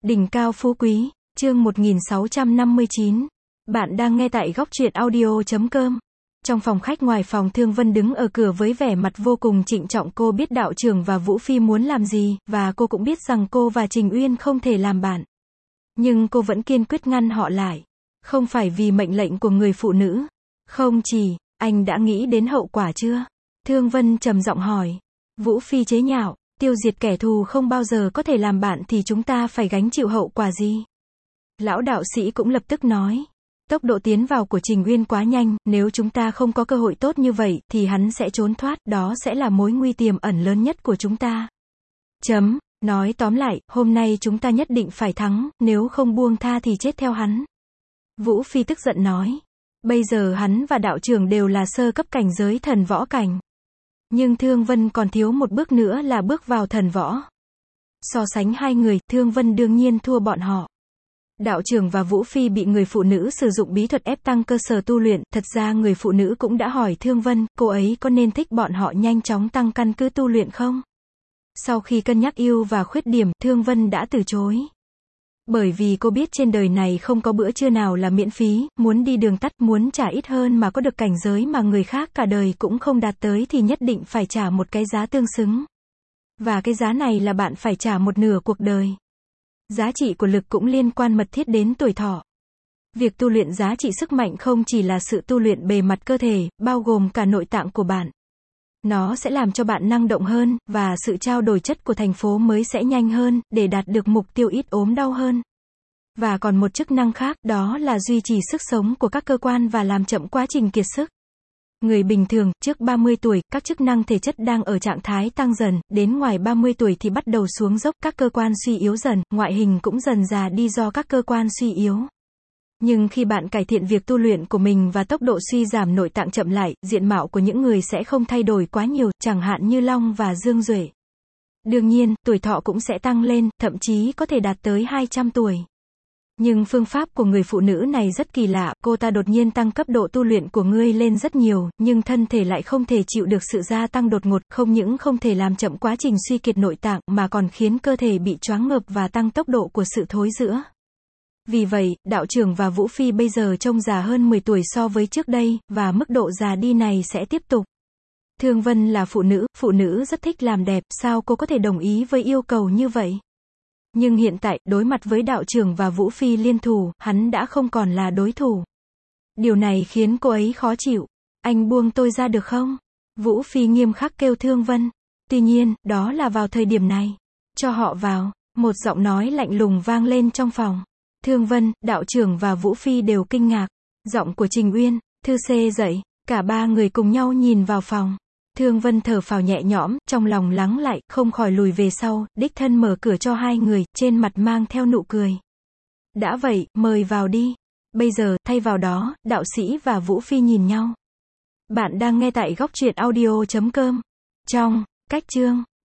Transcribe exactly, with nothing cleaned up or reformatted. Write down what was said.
Đỉnh cao phú quý, chương một nghìn sáu trăm năm mươi chín. Bạn đang nghe tại góc truyện audio chấm com. Trong phòng khách ngoài phòng, Thương Vân đứng ở cửa với vẻ mặt vô cùng trịnh trọng. Cô biết đạo trưởng và Vũ Phi muốn làm gì, và cô cũng biết rằng cô và Trình Uyên không thể làm bạn. Nhưng cô vẫn kiên quyết ngăn họ lại. Không phải vì mệnh lệnh của người phụ nữ. Không chỉ, anh đã nghĩ đến hậu quả chưa? Thương Vân trầm giọng hỏi. Vũ Phi chế nhạo, tiêu diệt kẻ thù không bao giờ có thể làm bạn thì chúng ta phải gánh chịu hậu quả gì? Lão đạo sĩ cũng lập tức nói. Tốc độ tiến vào của Trình Uyên quá nhanh, nếu chúng ta không có cơ hội tốt như vậy, thì hắn sẽ trốn thoát, đó sẽ là mối nguy tiềm ẩn lớn nhất của chúng ta. Chấm, nói tóm lại, hôm nay chúng ta nhất định phải thắng, nếu không buông tha thì chết theo hắn. Vũ Phi tức giận nói. Bây giờ hắn và đạo trưởng đều là sơ cấp cảnh giới thần võ cảnh. Nhưng Thương Vân còn thiếu một bước nữa là bước vào thần võ. So sánh hai người, Thương Vân đương nhiên thua bọn họ. Đạo trưởng và Vũ Phi bị người phụ nữ sử dụng bí thuật ép tăng cơ sở tu luyện, thật ra người phụ nữ cũng đã hỏi Thương Vân, cô ấy có nên thích bọn họ nhanh chóng tăng căn cứ tu luyện không? Sau khi cân nhắc ưu và khuyết điểm, Thương Vân đã từ chối. Bởi vì cô biết trên đời này không có bữa trưa nào là miễn phí, muốn đi đường tắt, muốn trả ít hơn mà có được cảnh giới mà người khác cả đời cũng không đạt tới thì nhất định phải trả một cái giá tương xứng. Và cái giá này là bạn phải trả một nửa cuộc đời. Giá trị của lực cũng liên quan mật thiết đến tuổi thọ. Việc tu luyện giá trị sức mạnh không chỉ là sự tu luyện bề mặt cơ thể, bao gồm cả nội tạng của bạn. Nó sẽ làm cho bạn năng động hơn, và sự trao đổi chất của thành phố mới sẽ nhanh hơn, để đạt được mục tiêu ít ốm đau hơn. Và còn một chức năng khác, đó là duy trì sức sống của các cơ quan và làm chậm quá trình kiệt sức. Người bình thường, trước ba mươi tuổi, các chức năng thể chất đang ở trạng thái tăng dần, đến ngoài ba mươi tuổi thì bắt đầu xuống dốc, các cơ quan suy yếu dần, ngoại hình cũng dần già đi do các cơ quan suy yếu. Nhưng khi bạn cải thiện việc tu luyện của mình và tốc độ suy giảm nội tạng chậm lại, diện mạo của những người sẽ không thay đổi quá nhiều, chẳng hạn như Long và Dương Duệ. Đương nhiên, tuổi thọ cũng sẽ tăng lên, thậm chí có thể đạt tới hai trăm tuổi. Nhưng phương pháp của người phụ nữ này rất kỳ lạ, cô ta đột nhiên tăng cấp độ tu luyện của ngươi lên rất nhiều, nhưng thân thể lại không thể chịu được sự gia tăng đột ngột, không những không thể làm chậm quá trình suy kiệt nội tạng, mà còn khiến cơ thể bị choáng ngợp và tăng tốc độ của sự thối rữa. Vì vậy, đạo trưởng và Vũ Phi bây giờ trông già hơn mười tuổi so với trước đây, và mức độ già đi này sẽ tiếp tục. Thương Vân là phụ nữ, phụ nữ rất thích làm đẹp, sao cô có thể đồng ý với yêu cầu như vậy? Nhưng hiện tại, đối mặt với đạo trưởng và Vũ Phi liên thủ, hắn đã không còn là đối thủ. Điều này khiến cô ấy khó chịu. Anh buông tôi ra được không? Vũ Phi nghiêm khắc kêu Thương Vân. Tuy nhiên, đó là vào thời điểm này. Cho họ vào. Một giọng nói lạnh lùng vang lên trong phòng. Thương Vân, đạo trưởng và Vũ Phi đều kinh ngạc. Giọng của Trình Uyên. Thư xê dậy. Cả ba người cùng nhau nhìn vào phòng. Thương Vân thở phào nhẹ nhõm, trong lòng lắng lại, không khỏi lùi về sau, đích thân mở cửa cho hai người, trên mặt mang theo nụ cười. Đã vậy, mời vào đi. Bây giờ, thay vào đó, đạo sĩ và Vũ Phi nhìn nhau. Bạn đang nghe tại góc truyện audio chấm com. Trong, cách chương.